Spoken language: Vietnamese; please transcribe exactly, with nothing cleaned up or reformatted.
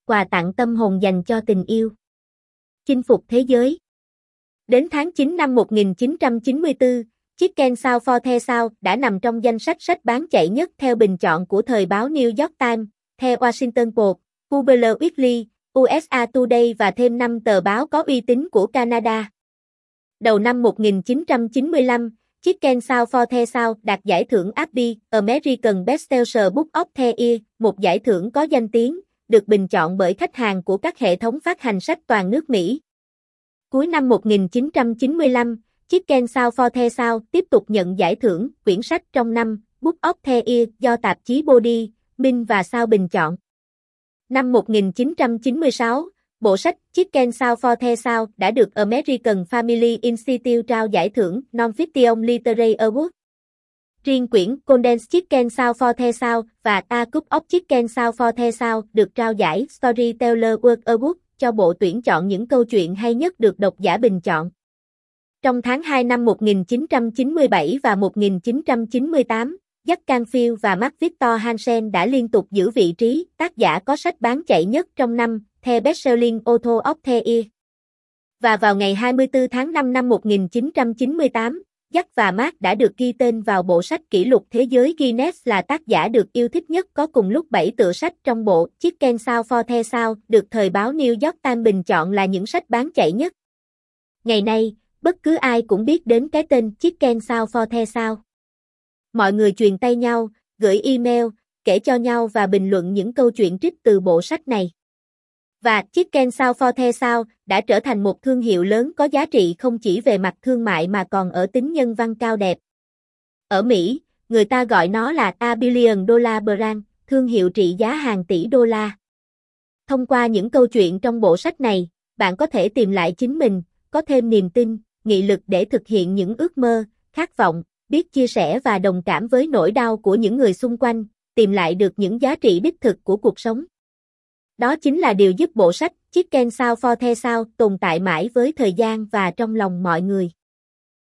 quà tặng tâm hồn dành cho tình yêu. Chinh phục thế giới. Đến tháng chín năm một nghìn chín trăm chín mươi tư, Chicken Soup for the South đã nằm trong danh sách sách bán chạy nhất theo bình chọn của thời báo New York Times, The Washington Post, Public Weekly, u ét a Today và thêm năm tờ báo có uy tín của Canada. Đầu năm một nghìn chín trăm chín mươi lăm, Chicken Soup for the South đạt giải thưởng a bê American Bestseller Book of the Year, một giải thưởng có danh tiếng, được bình chọn bởi khách hàng của các hệ thống phát hành sách toàn nước Mỹ. Cuối năm một nghìn chín trăm chín mươi lăm, Chicken Soup for the South tiếp tục nhận giải thưởng quyển sách trong năm Book of the Year do tạp chí Body, Minh và South bình chọn. Năm một nghìn chín trăm chín mươi sáu, bộ sách Chicken Soup for the South đã được American Family Institute trao giải thưởng Non-Fiction Literary Award. Riêng quyển Condensed Chicken Soup for the South và A Cup of Chicken Soup for the South được trao giải Storyteller World Award cho bộ tuyển chọn những câu chuyện hay nhất được độc giả bình chọn. Trong tháng hai năm một nghìn chín trăm chín mươi bảy và một nghìn chín trăm chín mươi tám, Jack Canfield và Mark Victor Hansen đã liên tục giữ vị trí tác giả có sách bán chạy nhất trong năm, The Bestselling Author of the Year. Và vào ngày hai mươi tư tháng năm năm một nghìn chín trăm chín mươi tám, Jack và Mark đã được ghi tên vào bộ sách kỷ lục thế giới Guinness là tác giả được yêu thích nhất, có cùng lúc bảy tựa sách trong bộ Chicken Soup for the South được thời báo New York Times bình chọn là những sách bán chạy nhất. Ngày nay, bất cứ ai cũng biết đến cái tên Chicken Soup for the South. Mọi người truyền tay nhau, gửi email, kể cho nhau và bình luận những câu chuyện trích từ bộ sách này. Và Chicken Soup for the South đã trở thành một thương hiệu lớn có giá trị không chỉ về mặt thương mại mà còn ở tính nhân văn cao đẹp. Ở Mỹ, người ta gọi nó là A Billion Dollar Brand, thương hiệu trị giá hàng tỷ đô la. Thông qua những câu chuyện trong bộ sách này, bạn có thể tìm lại chính mình, có thêm niềm tin, nghị lực để thực hiện những ước mơ, khát vọng, biết chia sẻ và đồng cảm với nỗi đau của những người xung quanh, tìm lại được những giá trị đích thực của cuộc sống. Đó chính là điều giúp bộ sách Chicken Soup for the South tồn tại mãi với thời gian và trong lòng mọi người.